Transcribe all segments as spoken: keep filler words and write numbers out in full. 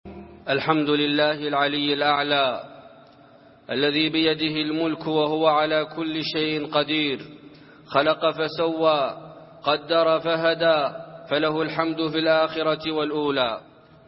الحمد لله العلي الأعلى الذي بيده الملك وهو على كل شيء قدير، خلق فسوى، قدر فهدى، فله الحمد في الآخرة والأولى.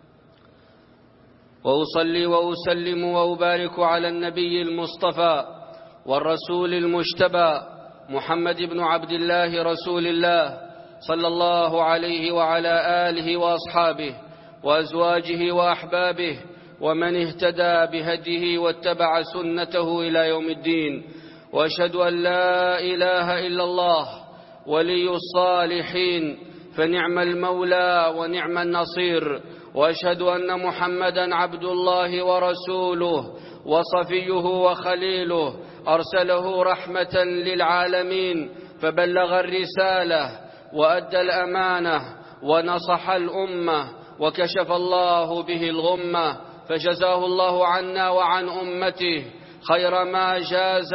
وأصلي وأسلم وأبارك على النبي المصطفى والرسول المجتبى محمد بن عبد الله رسول الله صلى الله عليه وعلى آله وأصحابه وأزواجه وأحبابه ومن اهتدى بهديه واتبع سنته إلى يوم الدين. وأشهد أن لا إله إلا الله ولي الصالحين، فنعم المولى ونعم النصير. وأشهد أن محمدًا عبد الله ورسوله وصفيه وخليله، أرسله رحمة للعالمين، فبلغ الرسالة وأدى الأمانة ونصح الأمة وكشف الله به الغمة، فجزاه الله عنا وعن أمته خير ما جاز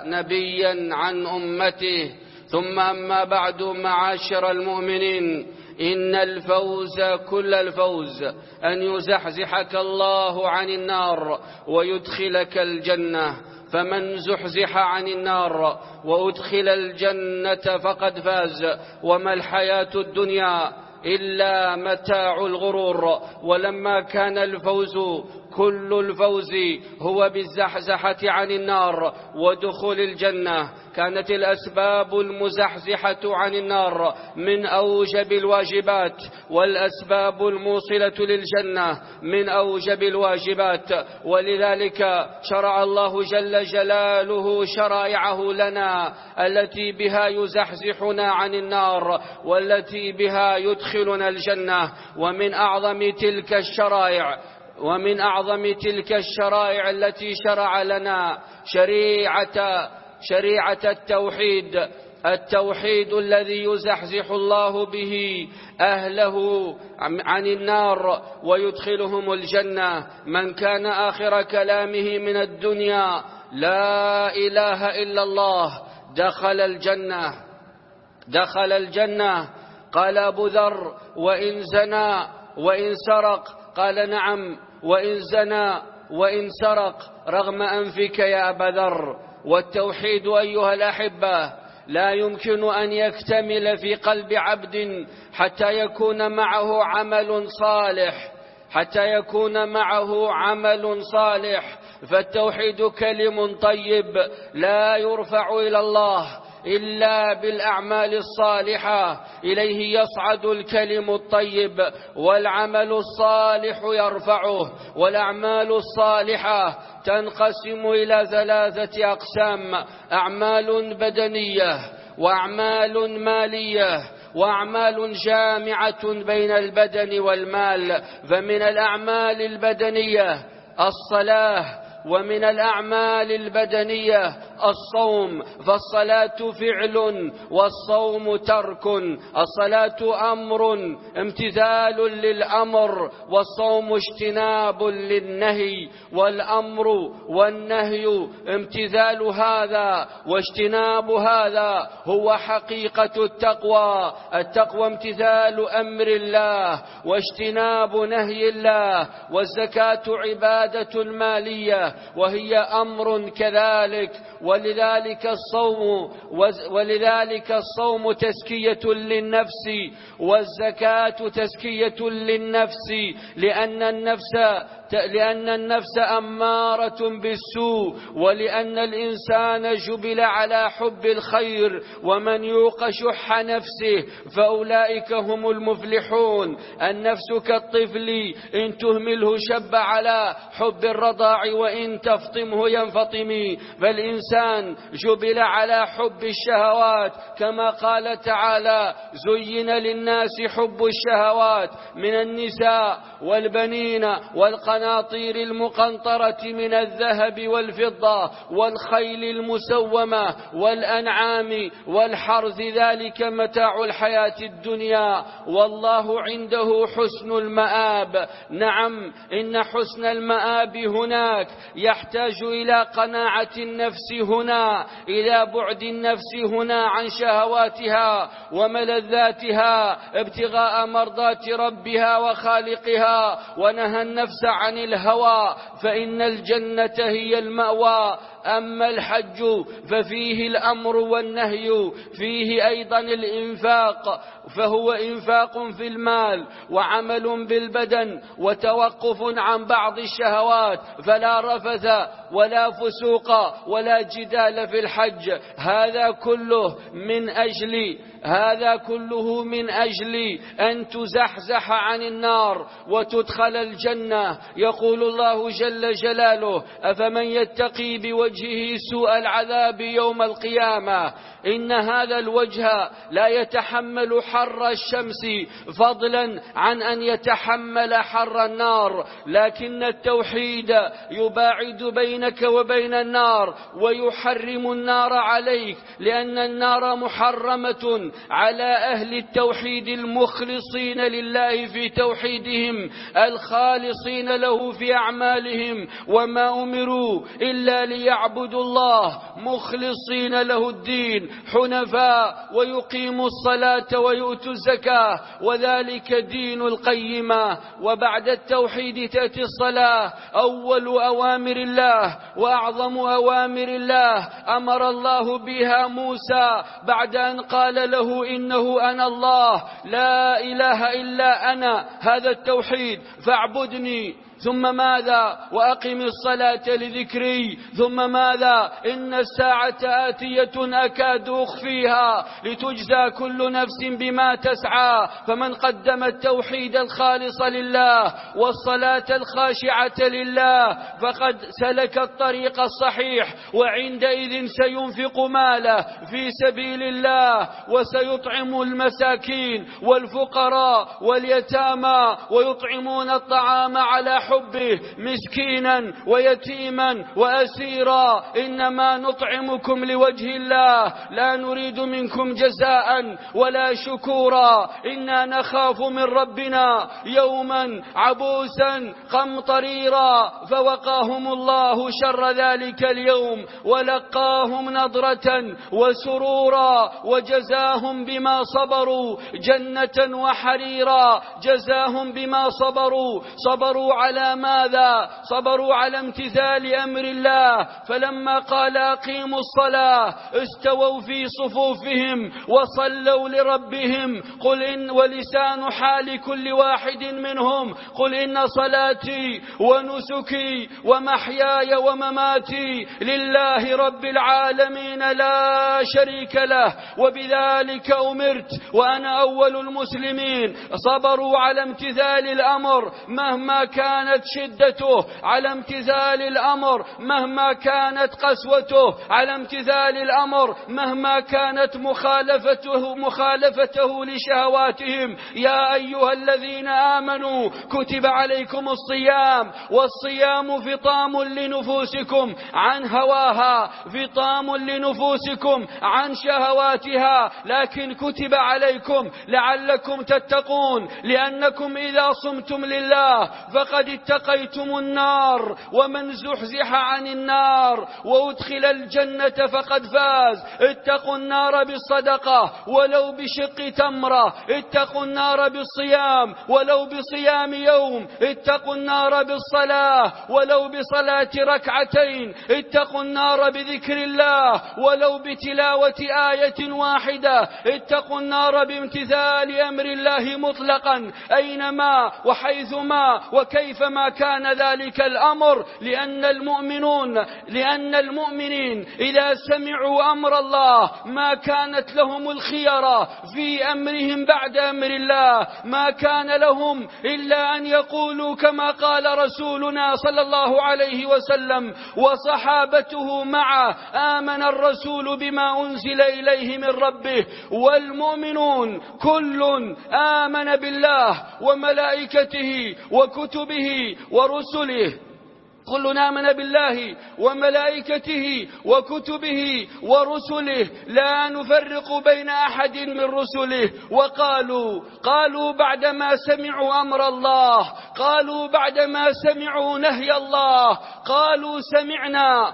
نبيا عن أمته. ثم أما بعد، معاشر المؤمنين، إن الفوز كل الفوز أن يزحزحك الله عن النار ويدخلك الجنة، فمن زحزح عن النار وأدخل الجنة فقد فاز. وما الحياة الدنيا إلا متاع الغرور. ولما كان الفوز كل الفوز هو بالزحزحة عن النار ودخول الجنة، كانت الأسباب المزحزحة عن النار من أوجب الواجبات، والأسباب الموصلة للجنة من أوجب الواجبات. ولذلك شرع الله جل جلاله شرائعه لنا التي بها يزحزحنا عن النار والتي بها يدخلنا الجنة. ومن أعظم تلك الشرائع ومن أعظم تلك الشرائع التي شرع لنا شريعة شريعة التوحيد، التوحيد الذي يزحزح الله به أهله عن النار ويدخلهم الجنة. من كان آخر كلامه من الدنيا لا إله إلا الله دخل الجنة دخل الجنة. قال أبو ذر: وإن زنى وإن سرق؟ قال: نعم، وإن زنى وإن سرق رغم أنفك يا أبا ذر. والتوحيد أيها الأحبة لا يمكن أن يكتمل في قلب عبد حتى يكون معه عمل صالح حتى يكون معه عمل صالح فالتوحيد كلم طيب لا يرفع إلى الله إلا بالأعمال الصالحة. إليه يصعد الكلم الطيب والعمل الصالح يرفعه. والأعمال الصالحة تنقسم إلى ثلاثة أقسام: أعمال بدنية، وأعمال مالية، وأعمال جامعة بين البدن والمال. فمن الأعمال البدنية الصلاة، ومن الأعمال البدنية الصوم، فالصلاة فعل والصوم ترك. الصلاة أمر امتثال للأمر، والصوم اجتناب للنهي. والأمر والنهي امتثال هذا واجتناب هذا هو حقيقة التقوى. التقوى امتثال أمر الله واجتناب نهي الله. والزكاة عبادة مالية وهي أمر كذلك. ولذلك الصوم ولذلك الصوم تزكية للنفس، والزكاة تزكية للنفس، لأن النفس لأن النفس أمارة بالسوء، ولأن الإنسان جبل على حب الخير. ومن يوق شح نفسه فأولئك هم المفلحون. النفس كالطفل إن تهمله شب على حب الرضاع وإن تفطمه ينفطم. فالإنسان جبل على حب الشهوات، كما قال تعالى: زين للناس حب الشهوات من النساء والبنين والقناطير والقناطير المقنطرة من الذهب والفضة والخيل المسومة والأنعام والحرث، ذلك متاع الحياة الدنيا والله عنده حسن المآب. نعم، إن حسن المآب هناك يحتاج إلى قناعة النفس هنا، إلى بعد النفس هنا عن شهواتها وملذاتها ابتغاء مرضات ربها وخالقها، ونهى النفس عن الهوى، فإن الجنة هي المأوى. أما الحج ففيه الأمر والنهي، فيه أيضا الإنفاق، فهو إنفاق في المال وعمل بالبدن وتوقف عن بعض الشهوات، فلا رفث ولا فسوق ولا جدال في الحج. هذا كله من أجل هذا كله من أجل أن تزحزح عن النار وتدخل الجنة. يقول الله جل جلاله: أفمن يتقي بوجهه سوء العذاب يوم القيامة، إن هذا الوجه لا يتحمل حر الشمس فضلا عن أن يتحمل حر النار، لكن التوحيد يباعد بينك وبين النار ويحرم النار عليك، لأن النار محرمة على أهل التوحيد المخلصين لله في توحيدهم، الخالصين له في أعمالهم، وما أمروا إلا ليعبدوا الله مخلصين له الدين حنفاء ويقيموا الصلاة ويؤتوا الزكاة، وذلك دين القيمة. وبعد التوحيد تأتي الصلاة، أول أوامر الله وأعظم أوامر الله، أمر الله بها موسى بعد أن قال له: إنه أنا الله لا إله إلا أنا، هذا التوحيد فاعبدني. ثم ماذا؟ وأقم الصلاة لذكري. ثم ماذا؟ إن الساعة آتية أكاد أخفيها لتجزى كل نفس بما تسعى. فمن قدم التوحيد الخالص لله والصلاة الخاشعة لله فقد سلك الطريق الصحيح، وعندئذ سينفق ماله في سبيل الله، وسيطعم المساكين والفقراء واليتامى، ويطعمون الطعام على حبه مسكينا ويتيما وأسيرا. إنما نطعمكم لوجه الله لا نريد منكم جزاء ولا شكورا، إنا نخاف من ربنا يوما عبوسا قمطريرا. فوقاهم الله شر ذلك اليوم ولقاهم نضرة وسرورا، وجزاهم بما صبروا جنة وحريرا. جزاهم بما صبروا، صبروا على ماذا؟ صبروا على امتثال أمر الله. فلما قال أقيموا الصلاة استووا في صفوفهم وصلوا لربهم. قل إن ولسان حال كل واحد منهم قل إن صلاتي ونسكي ومحياي ومماتي لله رب العالمين لا شريك له وبذلك أمرت وأنا أول المسلمين. صبروا على امتثال الأمر مهما كانت شدته، على امتثال الأمر مهما كانت قسوته، على امتثال الأمر مهما كانت مخالفته مخالفته لشهواتهم. يا أيها الذين آمنوا كتب عليكم الصيام، والصيام فطام لنفوسكم عن هواها، فطام لنفوسكم عن شهواتها، لكن كتب عليكم لعلكم تتقون، لأنكم إذا صمتم لله فقد اتقيتم النار، ومن زحزح عن النار وأدخل الجنة فقد فاز. اتقوا النار بالصدقة ولو بشق تمرة، اتقوا النار بالصيام ولو بصيام يوم، اتقوا النار بالصلاة ولو بصلاة ركعتين، اتقوا النار بذكر الله ولو بتلاوة آية واحدة، اتقوا النار بامتثال أمر الله مطلقا أينما وحيثما وكيفما كان ذلك الأمر. لأن المؤمنون لأن المؤمنين إذا سمعوا أمر الله ما كانت لهم الخيرة في أمرهم بعد أمر الله، ما كان لهم إلا أن يقولوا كما قال رسولنا صلى الله عليه وسلم وصحابته معه: آمن الرسول بما أنزل إليه من ربه والمؤمنون كل آمن بالله وملائكته وكتبه كتبه ورسله، كلنا آمن بالله وملائكته وكتبه ورسله لا نفرق بين أحد من رسله. وقالوا قالوا بعدما سمعوا أمر الله، قالوا بعدما سمعوا نهي الله، قالوا سمعنا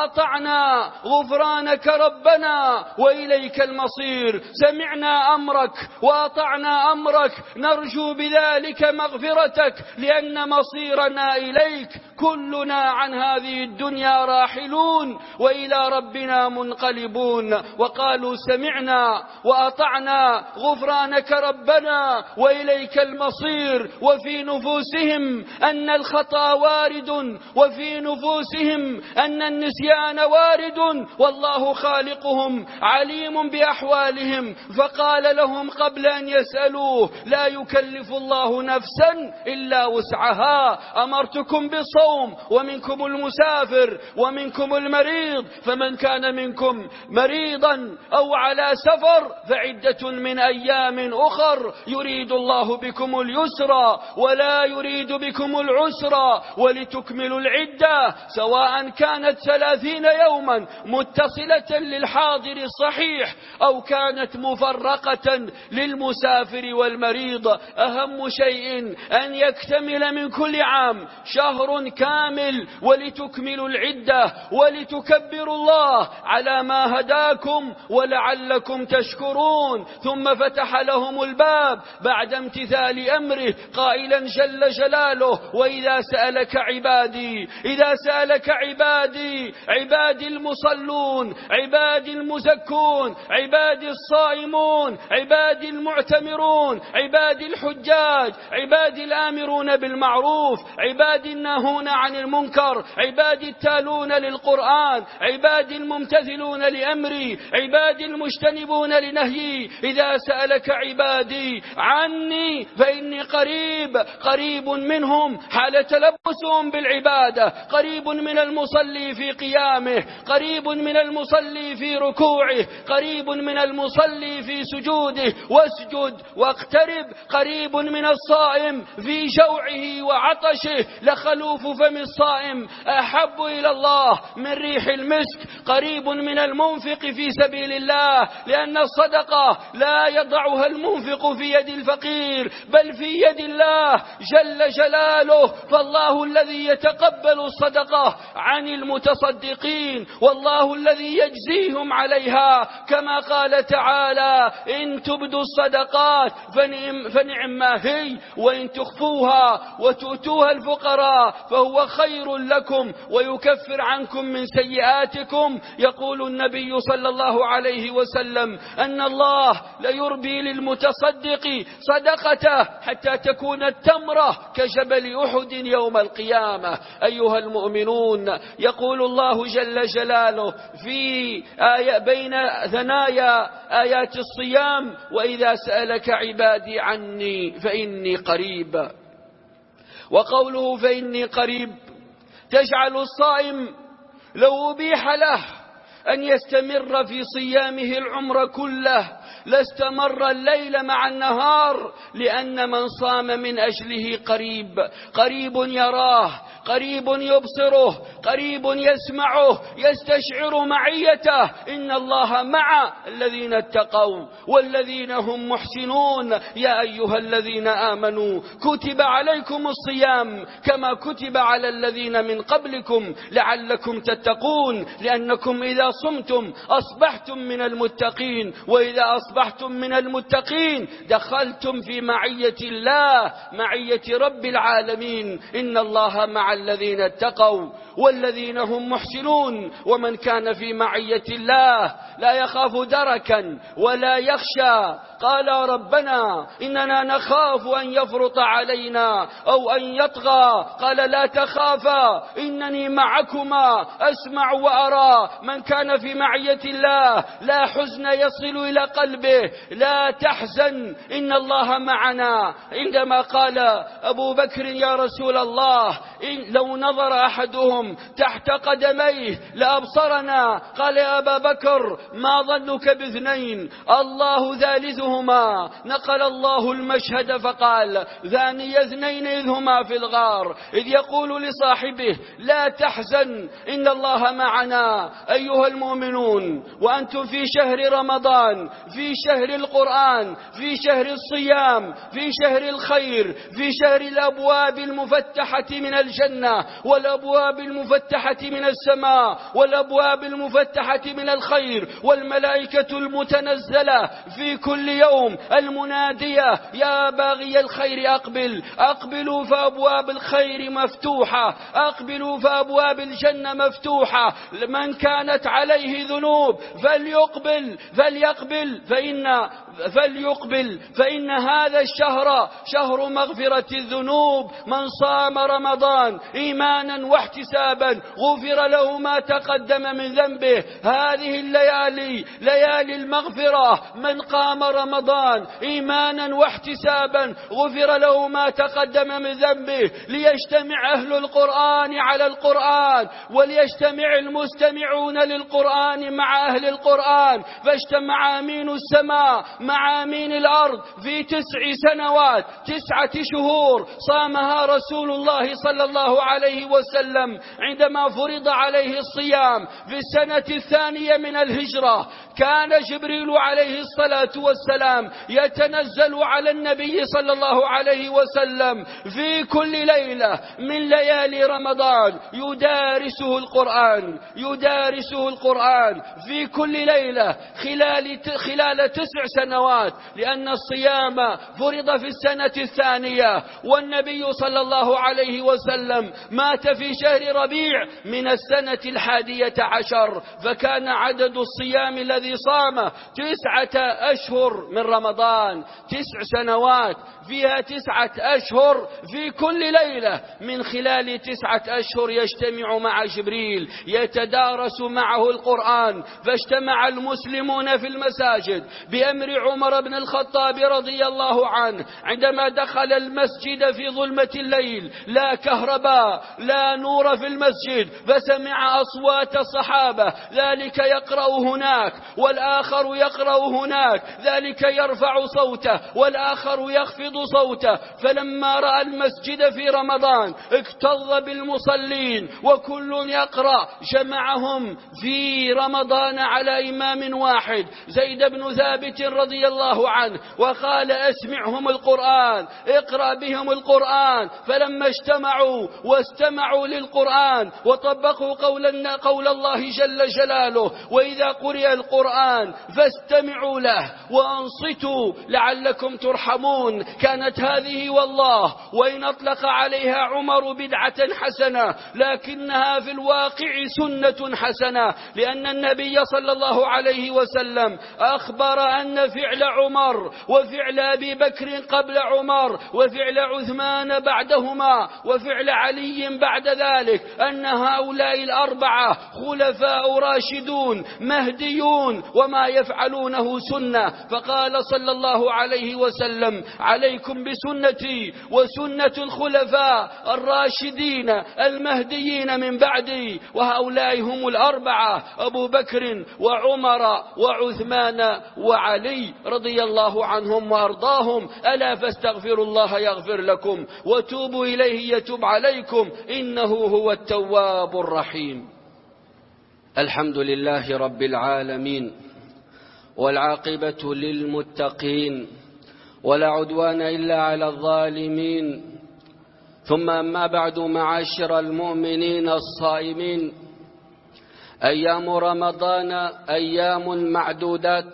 وأطعنا غفرانك ربنا وإليك المصير. سمعنا أمرك وأطعنا أمرك، نرجو بذلك مغفرتك لأن مصيرنا إليك. كلنا عن هذه الدنيا راحلون وإلى ربنا منقلبون. وقالوا سمعنا وأطعنا غفرانك ربنا وإليك المصير. وفي نفوسهم أن الخطأ وارد، وفي نفوسهم أن النسيان وارد، والله خالقهم عليم بأحوالهم. فقال لهم قبل أن يسألوه: لا يكلف الله نفسا إلا وسعها، أمرتكم بالصوم ومنكم المسافر ومنكم المريض، فمن كان منكم مريضا أو على سفر فعدة من أيام أخر، يريد الله بكم اليسر ولا يريد بكم العسر ولتكملوا العدة، سواء كانت ثلاثين يوما متصلة للحاضر الصحيح أو كانت مفرقة للمسافر والمريض. أهم شيء أن يكتمل من كل عام شهر كامل، ولتكملوا العدة ولتكبروا الله على ما هداكم ولعلكم تشكرون. ثم فتح لهم الباب بعد امتثال أمره قائلا جل جلاله: وإذا سألك عبادي إذا سألك عبادي عبادي المصلون، عبادي المزكون، عبادي الصائمون، عبادي المعتمرون، عبادي الحجاج، عبادي الآمرون بالمعروف، عبادي الناهون عن المنكر، عبادي التالون للقرآن، عبادي الممتثلون لأمري، عبادي المجتنبون لنهيي. إذا سألك عبادي عني فإني قريب قريب منهم حال تلبسهم بالعبادة، قريب من المصلي في قيامه، قريب من المصلي في ركوعه، قريب من المصلي في سجوده. واسجد واقترب، قريب من الصائم في جوعه وعطشه. لخلوف فم الصائم أحب إلى الله من ريح المسك. قريب من المنفق في سبيل الله، لأن الصدقة لا يضعها المنفق في يد الفقير بل في يد الله جل جلاله. فالله الذي يتقبل الصدقة عن المتصدقين، والله الذي يجزيهم عليها، كما قال تعالى: إن تبدوا الصدقات فنعم, فنعم ما هي، وإن تخفوها وتؤتوها الفقراء فهو خير لكم ويكفر عنكم من سيئاتكم. يقول النبي صلى الله عليه وسلم أن الله ليربي للمتصدق صدقته حتى تكون التمرة كجبل أحد يوم القيامة. أيها المؤمنون، يقول الله جل جلاله في آية بين ثنايا آيات الصيام: وإذا سألك عبادي عني فإني قريب. وقوله فإني قريب تجعل الصائم لو أبيح له أن يستمر في صيامه العمر كله لاستمر الليل مع النهار، لأن من صام من أجله قريب، قريب يراه، قريب يبصره، قريب يسمعه، يستشعر معيته. إن الله مع الذين اتقوا والذين هم محسنون. يا أيها الذين آمنوا كتب عليكم الصيام كما كتب على الذين من قبلكم لعلكم تتقون، لأنكم إذا صمتم أصبحتم من المتقين، وإذا أصبحتم من المتقين دخلتم في معية الله، معية رب العالمين. إن الله مع الذين اتقوا والذين هم محسنون. ومن كان في معية الله لا يخاف دركا ولا يخشى. قال ربنا إننا نخاف أن يفرط علينا أو أن يطغى، قال لا تخافا إنني معكما أسمع وأرى. من كان في معية الله لا حزن يصل إلى قلبه، لا تحزن إن الله معنا. عندما قال أبو بكر: يا رسول الله إن لو نظر أحدهم تحت قدميه لأبصرنا. قال يا أبا بكر ما ظنك باثنين الله ثالثهما. نقل الله المشهد فقال ثاني اثنين إذ هما في الغار إذ يقول لصاحبه لا تحزن إن الله معنا. أيها المؤمنون، وأنتم في شهر رمضان، في شهر القرآن، في شهر الصيام، في شهر الخير، في شهر الأبواب المفتحة من الجنة والأبواب المفتحة من السماء والأبواب المفتحة من الخير والملائكة المتنزلة في كل يوم المنادية يا باغي الخير أقبل. أقبلوا فأبواب الخير مفتوحة، أقبلوا فأبواب الجنة مفتوحة. من كانت عليه ذنوب فليقبل فليقبل فإن فليقبل فإن هذا الشهر شهر مغفرة الذنوب. من صام رمضان إيمانا واحتسابا غفر له ما تقدم من ذنبه. هذه الليالي ليالي المغفرة. من قام رمضان إيمانا واحتسابا غفر له ما تقدم من ذنبه. ليجتمع أهل القرآن على القرآن وليجتمع المستمعون للقرآن مع أهل القرآن. فاجتمع أمين السماء مع أمين الأرض في تسع سنوات تسعة شهور صامها رسول الله صلى الله عليه وسلم عندما فرض عليه الصيام في السنة الثانية من الهجرة. كان جبريل عليه الصلاة والسلام يتنزل على النبي صلى الله عليه وسلم في كل ليلة من ليالي رمضان يدارسه القرآن يدارسه القرآن في كل ليلة خلال خلال تسع سنوات، لأن الصيام فرض في السنة الثانية. والنبي صلى الله عليه وسلم مات في شهر ربيع من السنة الحادية عشر، فكان عدد الصيام الذي صام تسعة أشهر من رمضان. تسع سنوات فيها تسعة أشهر في كل ليلة من خلال تسعة أشهر يجتمع مع جبريل يتدارس معه القرآن. فاجتمع المسلمون في المساجد بأمر عمر بن الخطاب رضي الله عنه عندما دخل المسجد في ظلمة الليل، لا كهرباء لا نور في المسجد، فسمع أصوات الصحابة، ذلك يقرأ هناك والآخر يقرأ هناك، ذلك يرفع صوته والآخر يخفض صوته. فلما رأى المسجد في رمضان اكتظ بالمصلين وكل يقرأ، جمعهم في رمضان على إمام واحد زيد بن ثابت رضي الله عنه وقال اسمعهم القرآن، اقرأ بهم القرآن. فلما اجتمعوا واستمعوا للقرآن وطبقوا قول, قول الله جل جلاله وإذا قرئ القرآن فاستمعوا له وأنصتوا لعلكم ترحمون. كانت هذه والله وإن أطلق عليها عمر بدعة حسنة لكنها في الواقع سنة حسنة، لأن النبي صلى الله عليه وسلم أخبر أن فعل عمر وفعل أبي بكر قبل عمر وفعل عثمان بعدهما وفعل علي بعد ذلك أن هؤلاء الأربعة خلفاء راشدون مهديون وما يفعلونه سنة. فقال صلى الله عليه وسلم عليكم بسنتي وسنة الخلفاء الراشدين المهديين من بعدي، وهؤلاء هم الأربعة أبو بكر وعمر وعثمان وعلي رضي الله عنهم وأرضاهم. ألا فاستغفروا الله يغفر لكم وتوبوا إليه يتوب عليكم إنه هو التواب الرحيم. الحمد لله رب العالمين والعاقبة للمتقين ولا عدوان إلا على الظالمين. ثم أما بعد، معاشر المؤمنين الصائمين، أيام رمضان أيام معدودات،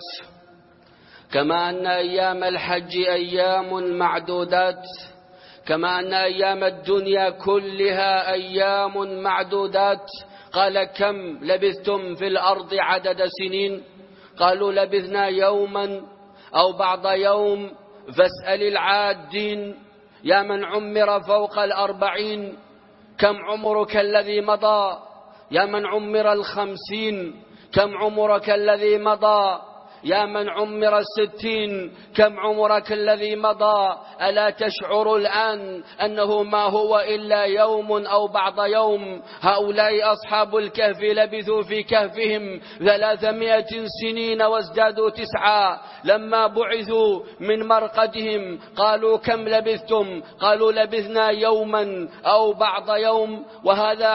كما أن أيام الحج أيام معدودات، كما أن أيام الدنيا كلها أيام معدودات. قال كم لبثتم في الأرض عدد سنين؟ قالوا لبثنا يوما أو بعض يوم، فاسأل العادين. يا من عمر فوق الأربعين كم عمرك الذي مضى؟ يا من عمر الخمسين كم عمرك الذي مضى؟ يا من عمر الستين كم عمرك الذي مضى؟ ألا تشعر الآن أنه ما هو إلا يوم أو بعض يوم؟ هؤلاء أصحاب الكهف لبثوا في كهفهم ثلاثمائة سنين وازدادوا تسعا. لما بعثوا من مرقدهم قالوا كم لبثتم؟ قالوا لبثنا يوما أو بعض يوم. وهذا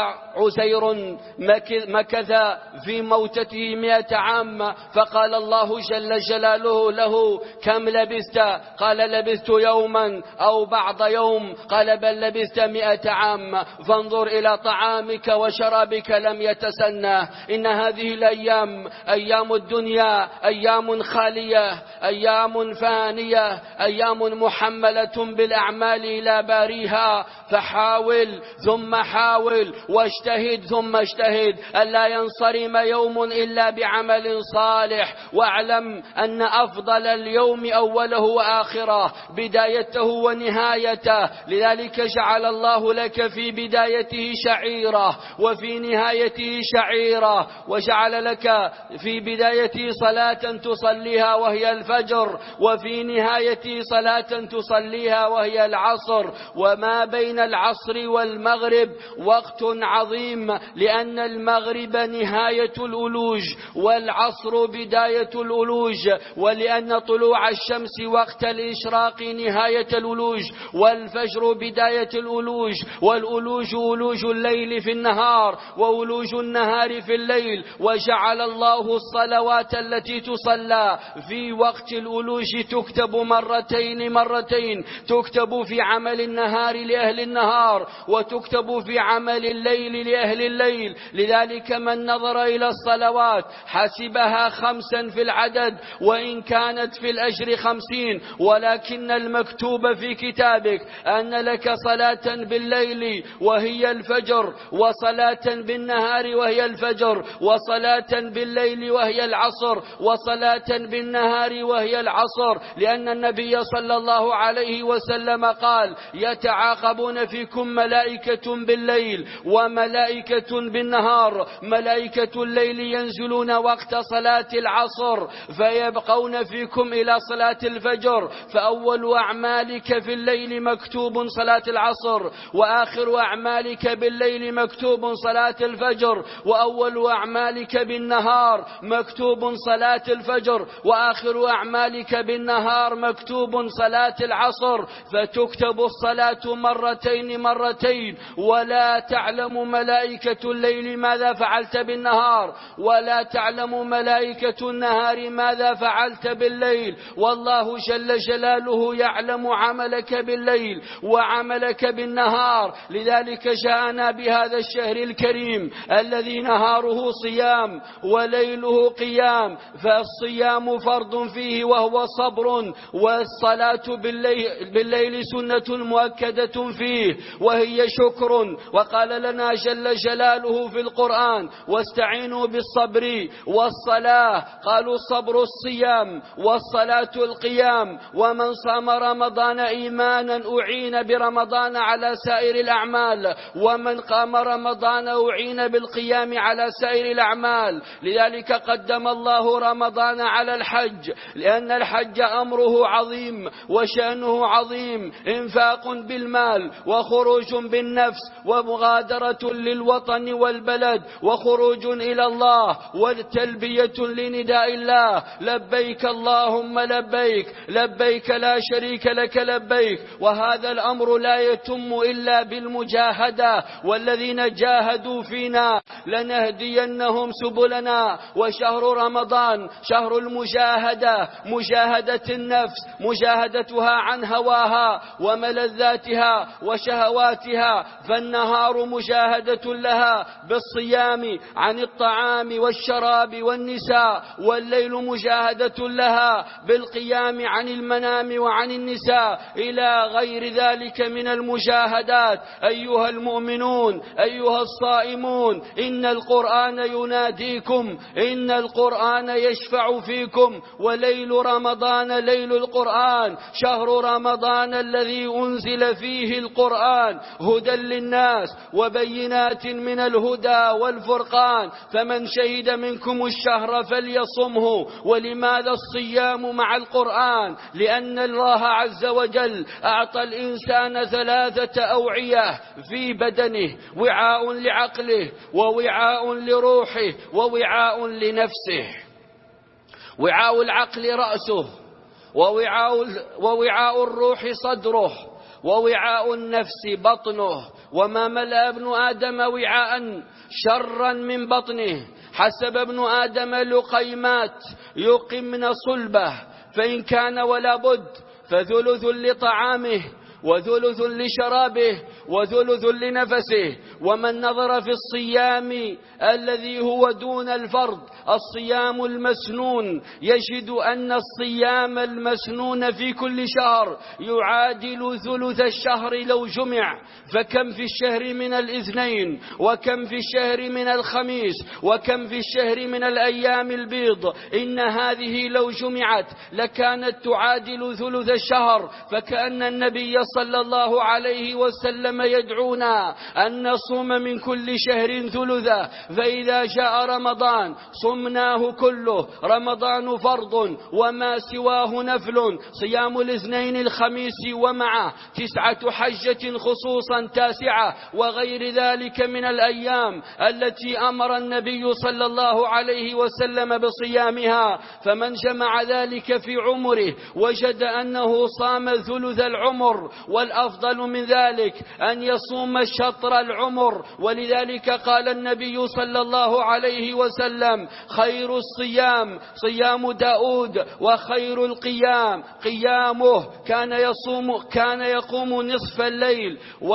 عسير مكث في موتته مئة عام، فقال الله جل جلاله له كم لبثت؟ قال لبثت يوما أو بعض يوم. قال بل لبثت مئة عام. فانظر إلى طعامك وشرابك لم يتسنه. إن هذه الأيام أيام الدنيا أيام خالية، أيام فانية، أيام محملة بالأعمال إلى باريها. فحاول ثم حاول واجتهد ثم اجتهد ألا ينصرم يوم إلا بعمل صالح. واعلم أن أفضل اليوم أوله وآخره، بدايته ونهايته. لذلك جعل الله لك في بدايته شعيرة وفي نهايته شعيرة، وجعل لك في بدايته صلاة تصليها وهي الفجر، وفي نهايته صلاة تصليها وهي العصر. وما بين العصر والمغرب وقت عظيم، لأن المغرب نهاية الألوج والعصر بداية الألوج، ولأن طلوع الشمس وقت الإشراق نهاية الألوج، والفجر بداية الألوج، والألوج ألوج الليل في النهار وألوج النهار في الليل. وجعل الله الصلوات التي تصلى في وقت الألوج تكتب مرتين مرتين، تكتب في عمل النهار لأهل النهار وتكتب في عمل الليل لأهل الليل. لذلك من نظر إلى الصلوات حسبها خمسا في العدد وإن كانت في الأجر خمسين، ولكن المكتوب في كتابك أن لك صلاة بالليل وهي الفجر، وصلاة بالنهار وهي الفجر، وصلاة بالليل وهي العصر، وصلاة بالنهار وهي العصر. لأن النبي صلى الله عليه وسلم قال يتعاقبون فيكم ملائكة بالليل وملائكة بالنهار. ملائكة الليل ينزلون وقت صلاة العصر فيبقون فيكم إلى صلاة الفجر، فأول أعمالك في الليل مكتوب صلاة العصر، وآخر أعمالك بالليل مكتوب صلاة الفجر، وأول أعمالك بالنهار مكتوب صلاة الفجر، وآخر أعمالك بالنهار مكتوب صلاة العصر. فتكتب الصلاة مرتين مرتين، ولا تعلم ملائكة الليل ماذا فعلت بالنهار، ولا تعلم ملائكة النهار ماذا فعلت بالليل. والله جل جلاله يعلم عملك بالليل وعملك بالنهار. لذلك جاءنا بهذا الشهر الكريم الذي نهاره صيام وليله قيام. فالصيام فرض فيه وهو صبر، والصلاة بالليل, بالليل سنة مؤكدة فيه وهي شكر. وقال لنا جل جلاله في القرآن واستعينوا بالصبر والصلاة. قالوا الصبر الصيام والصلاة القيام. ومن صام رمضان إيمانا أعين برمضان على سائر الأعمال، ومن قام رمضان أعين بالقيام على سائر الأعمال. لذلك قدم الله رمضان على الحج، لأن الحج أمره عظيم وشأنه عظيم، إنفاق بالمال وخروج بالنفس ومغادرة للوطن والبلد وخروج إلى الله وتلبية لنداء الله لبيك اللهم لبيك لبيك لا شريك لك لبيك. وهذا الأمر لا يتم إلا بالمجاهدة، والذين جاهدوا فينا لنهدينهم سبلنا. وشهر رمضان شهر المجاهدة، مجاهدة النفس، مجاهدتها عن هواها وملذاتها وشهواتها. فالنهار مجاهدة لها بالصيام عن الطعام والشراب والنساء، والليل مجاهدة لها بالقيام عن المنام وعن النساء، إلى غير ذلك من المجاهدات. أيها المؤمنون، أيها الصائمون، إن القرآن يناديكم، إن القرآن يشفع فيكم. وليل رمضان ليل القرآن، شهر رمضان الذي أنزل فيه القرآن القرآن هدى للناس وبينات من الهدى والفرقان، فمن شهد منكم الشهر فليصمه. ولماذا الصيام مع القرآن؟ لأن الله عز وجل أعطى الإنسان ثلاثة أوعية في بدنه: وعاء لعقله، ووعاء لروحه، ووعاء لنفسه. وعاء العقل رأسه، ووعاء, ووعاء الروح صدره، ووعاء النفس بطنه. وما ملأ ابن آدم وعاء شرا من بطنه. حسب ابن آدم لقيمات يقمن صلبه، فإن كان ولا بد فثلث لطعامه، وثلث لشرابه، وثلث لنفسه. ومن نظر في الصيام الذي هو دون الفرض، الصيام المسنون، يجد أن الصيام المسنون في كل شهر يعادل ثلث الشهر لو جمع. فكم في الشهر من الاثنين، وكم في الشهر من الخميس، وكم في الشهر من الأيام البيض. إن هذه لو جمعت لكانت تعادل ثلث الشهر. فكأن النبي صلى الله عليه وسلم يدعونا أن نصوم من كل شهر ثلثه، فإذا جاء رمضان صمناه كله. رمضان فرض وما سواه نفل، صيام الاثنين الخميس ومعه تسعة حجة خصوصا تاسعة، وغير ذلك من الأيام التي أمر النبي صلى الله عليه وسلم بصيامها. فمن جمع ذلك في عمره وجد أنه صام ثلث العمر، والأفضل من ذلك أن يصوم شطر العمر. ولذلك قال النبي صلى الله عليه وسلم: خير الصيام صيام داود، وخير القيام قيامه. كان يصوم كان يقوم نصف الليل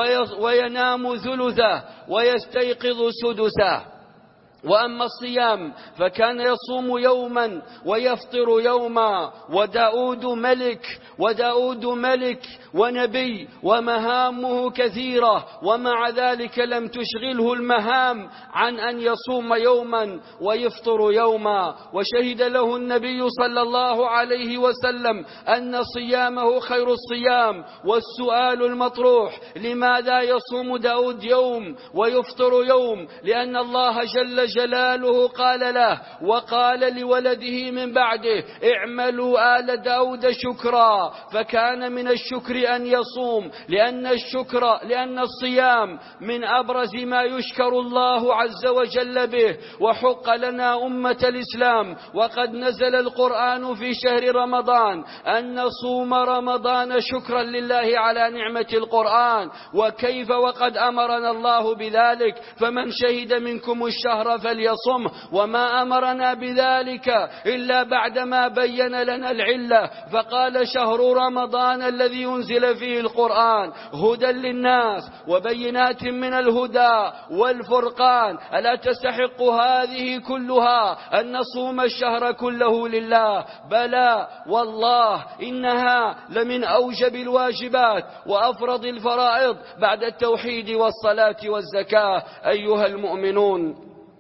وينام ثلثه ويستيقظ سدسه. وأما الصيام فكان يصوم يوما ويفطر يوما. وداود ملك وداود ملك ونبي ومهامه كثيرة، ومع ذلك لم تشغله المهام عن أن يصوم يوما ويفطر يوما. وشهد له النبي صلى الله عليه وسلم أن صيامه خير الصيام. والسؤال المطروح: لماذا يصوم داود يوم ويفطر يوم؟ لأن الله جل جلاله قال له وقال لولده من بعده: اعملوا آل داود شكرا. فكان من الشكر أن يصوم، لأن الشكر لأن الصيام من أبرز ما يشكر الله عز وجل به. وحق لنا أمة الإسلام وقد نزل القرآن في شهر رمضان أن نصوم رمضان شكرا لله على نعمة القرآن. وكيف وقد أمرنا الله بذلك: فمن شهد منكم الشهر فليصم. وما أمرنا بذلك إلا بعدما بين لنا العلة، فقال: شهر رمضان الذي ينزل فيه القرآن هدى للناس وبينات من الهدى والفرقان. ألا تستحق هذه كلها أن نصوم الشهر كله لله؟ بلى والله، إنها لمن أوجب الواجبات وأفرض الفرائض بعد التوحيد والصلاة والزكاة. أيها المؤمنون،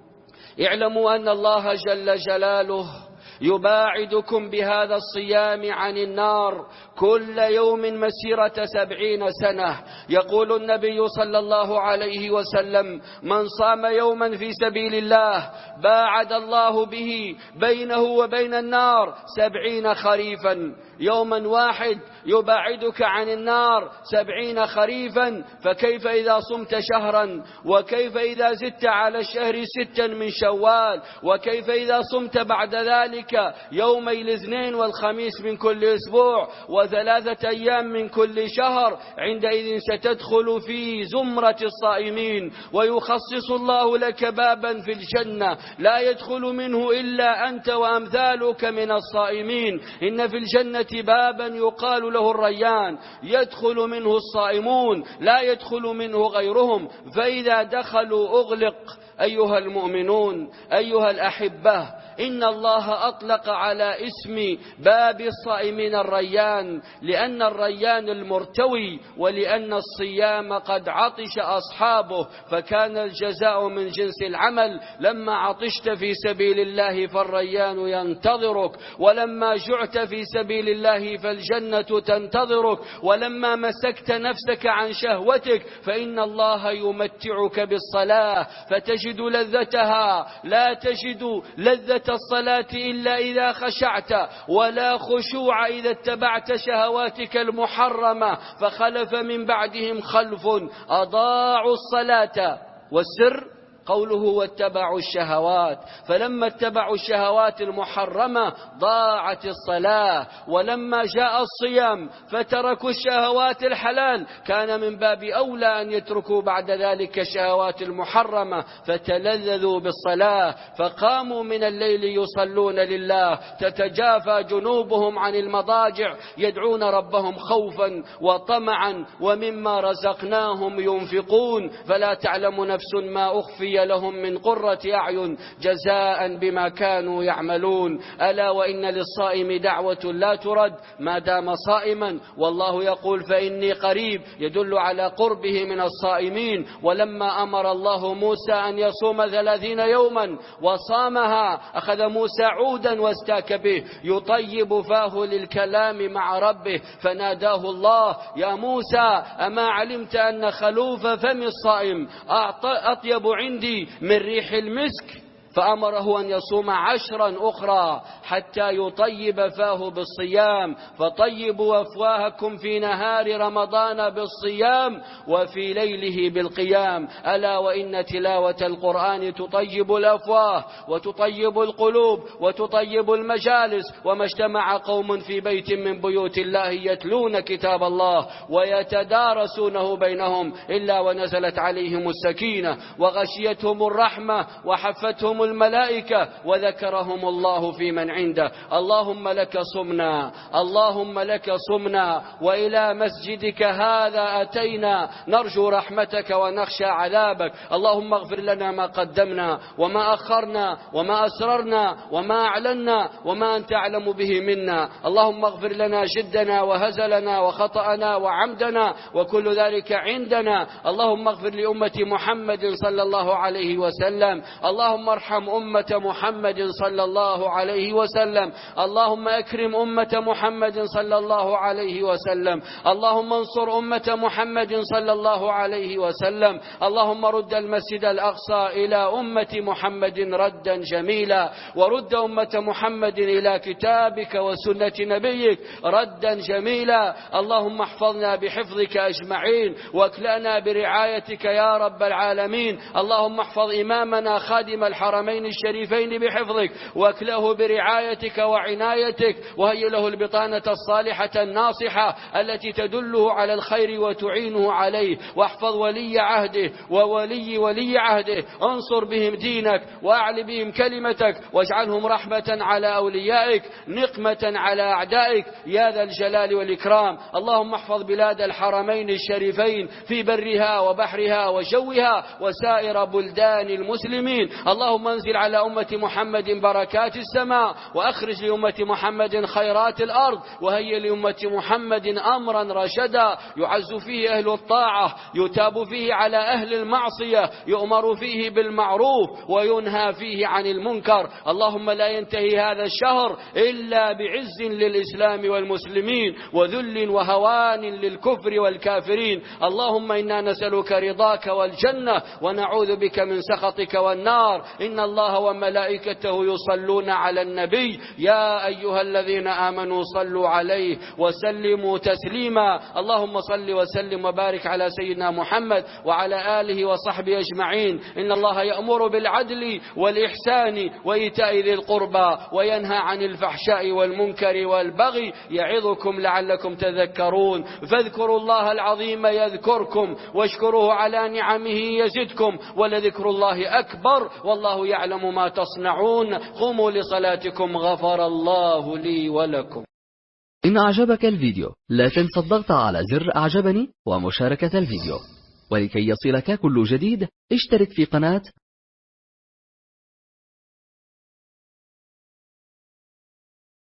اعلموا أن الله جل جلاله يباعدكم بهذا الصيام عن النار كل يوم مسيرة سبعين سنة. يقول النبي صلى الله عليه وسلم: من صام يوما في سبيل الله باعد الله به بينه وبين النار سبعين خريفا. يوما واحد يباعدك عن النار سبعين خريفا، فكيف إذا صمت شهرا؟ وكيف إذا زدت على الشهر ستا من شوال؟ وكيف إذا صمت بعد ذلك يومي الاثنين والخميس من كل أسبوع وثلاثة أيام من كل شهر؟ عندئذ ستدخل في زمرة الصائمين، ويخصص الله لك بابا في الجنة لا يدخل منه إلا أنت وأمثالك من الصائمين. إن في الجنة بابا يقال له الريان، يدخل منه الصائمون لا يدخل منه غيرهم، فإذا دخلوا أغلق أيها المؤمنون، أيها الأحبة، إن الله أطلق على اسم باب الصائمين الريان، لأن الريان المرتوي، ولأن الصيام قد عطش أصحابه، فكان الجزاء من جنس العمل. لما عطشت في سبيل الله فالريان ينتظرك، ولما جعت في سبيل الله فالجنة تنتظرك، ولما مسكت نفسك عن شهوتك فإن الله يمتعك بالصلاة فتجد لذتها. لا تجد لذة الصلاة إلا إذا خشعت، ولا خشوع إذا اتبعت شهواتك المحرمة. فخلف من بعدهم خلف أضاعوا الصلاة، والسر قوله واتبعوا الشهوات، فلما اتبعوا الشهوات المحرمة ضاعت الصلاة. ولما جاء الصيام فتركوا الشهوات الحلال، كان من باب أولى أن يتركوا بعد ذلك الشهوات المحرمة، فتلذذوا بالصلاة، فقاموا من الليل يصلون لله، تتجافى جنوبهم عن المضاجع، يدعون ربهم خوفا وطمعا، ومما رزقناهم ينفقون. فلا تعلم نفس ما أخفي لهم من قرة أعين جزاء بما كانوا يعملون. ألا وإن للصائم دعوة لا ترد ما دام صائما، والله يقول فإني قريب، يدل على قربه من الصائمين. ولما أمر الله موسى أن يصوم ثلاثين يوما وصامها، أخذ موسى عودا واستاك به يطيب فاه للكلام مع ربه، فناداه الله يا موسى أما علمت أن خلوف فم الصائم أطيب عندي من ريح المسك؟ فأمره أن يصوم عشرا أخرى حتى يطيب فاه بالصيام. فطيبوا أفواهكم في نهار رمضان بالصيام وفي ليله بالقيام. ألا وإن تلاوة القرآن تطيب الأفواه وتطيب القلوب وتطيب المجالس. وما اجتمع قوم في بيت من بيوت الله يتلون كتاب الله ويتدارسونه بينهم إلا ونزلت عليهم السكينة وغشيتهم الرحمة وحفتهم الملائكة وذكرهم الله في من عنده. اللهم لك صمنا، اللهم لك صمنا، وإلى مسجدك هذا أتينا نرجو رحمتك ونخشى عذابك. اللهم اغفر لنا ما قدمنا وما أخرنا وما أسررنا وما أعلنا وما أنت أعلم به منا. اللهم اغفر لنا جدنا وهزلنا وخطأنا وعمدنا وكل ذلك عندنا. اللهم اغفر لأمة محمد صلى الله عليه وسلم. اللهم ارحم أمة محمد صلى الله عليه وسلم. اللهم أكرم أمة محمد صلى الله عليه وسلم. اللهم انصر أمة محمد صلى الله عليه وسلم. اللهم رد المسجد الأقصى إلى أمة محمد ردا جميلا، ورد أمة محمد إلى كتابك وسنة نبيك ردا جميلا. اللهم احفظنا بحفظك أجمعين واكلأنا برعايتك يا رب العالمين. اللهم احفظ إمامنا خادم الحرمين الشريفين بحفظك واكله برعايتك وعنايتك، وهي له البطانة الصالحة الناصحة التي تدله على الخير وتعينه عليه. واحفظ ولي عهده وولي ولي عهده، انصر بهم دينك واعل بهم كلمتك، واجعلهم رحمة على أوليائك نقمة على أعدائك يا ذا الجلال والإكرام. اللهم احفظ بلاد الحرمين الشريفين في برها وبحرها وجوها وسائر بلدان المسلمين. اللهم انزل على أمة محمد بركات السماء، وأخرج لأمة محمد خيرات الأرض، وهي لأمة محمد أمرا رشدا يعز فيه أهل الطاعة، يتاب فيه على أهل المعصية، يؤمر فيه بالمعروف وينهى فيه عن المنكر. اللهم لا ينتهي هذا الشهر إلا بعز للإسلام والمسلمين وذل وهوان للكفر والكافرين. اللهم إنا نسألك رضاك والجنة ونعوذ بك من سخطك والنار. إن الله وملائكته يصلون على النبي يا أيها الذين آمنوا صلوا عليه وسلموا تسليما. اللهم صل وسلم وبارك على سيدنا محمد وعلى آله وصحبه أجمعين. إن الله يأمر بالعدل والإحسان وإيتاء ذي القربى وينهى عن الفحشاء والمنكر والبغي يعظكم لعلكم تذكرون. فاذكروا الله العظيم يذكركم واشكروه على نعمه يزدكم ولذكر الله أكبر والله يعلم ما تصنعون. قوموا لصلاتكم غفر الله لي ولكم. إن أعجبك الفيديو لا تنسى الضغط على زر أعجبني ومشاركة الفيديو، ولكي يصلك كل جديد اشترك في قناة